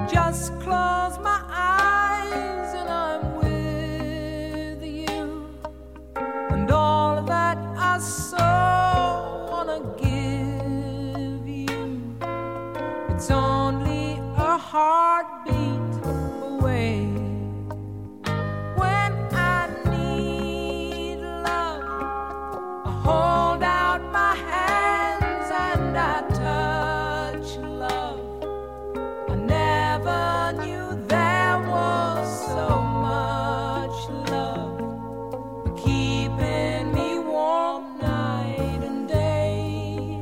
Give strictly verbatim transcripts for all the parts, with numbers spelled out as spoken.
just close my eyes and I'm with you, and all that I so wanna give you, it's only a heartbeat away. When I need love, I hold out my hands and I touch love. I never knew there was so much love keeping me warm night and day.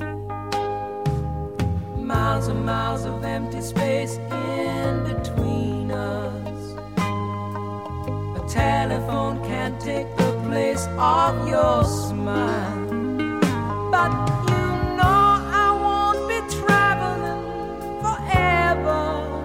Miles and miles of empty space in between us. A telephone can't take the place of your smile. But you know I won't be traveling forever.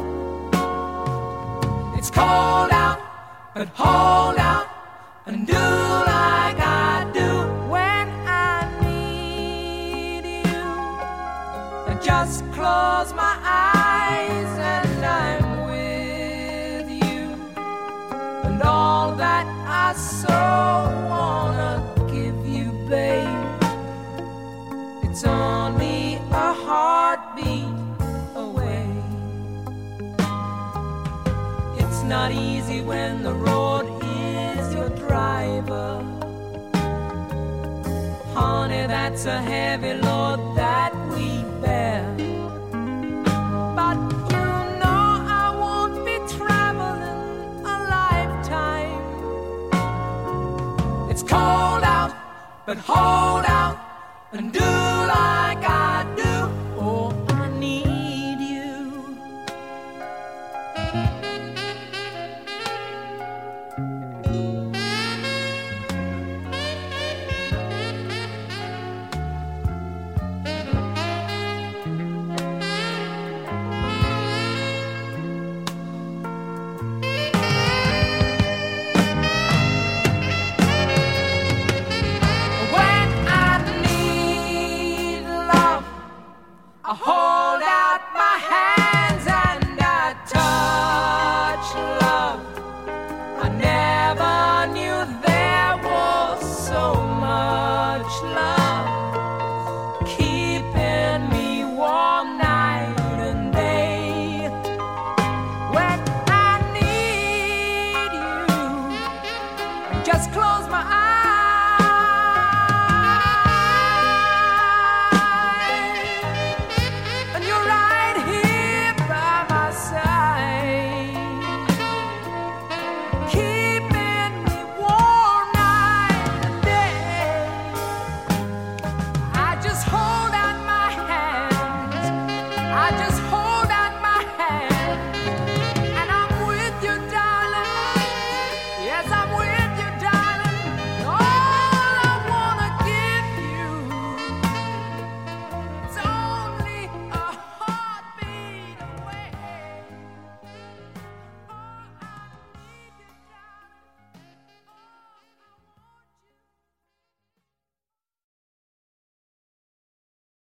It's cold out, but hold out and do like I do when I need you. I just close my eyes and I'm with you, and all that I so wanna give you, babe, it's only a heartbeat away. It's not easy when the road is your driver. Honey, that's a heavy load that we bear. But you know I won't be traveling a lifetime. It's cold out, but hold out and do like I do. Oh, I need you.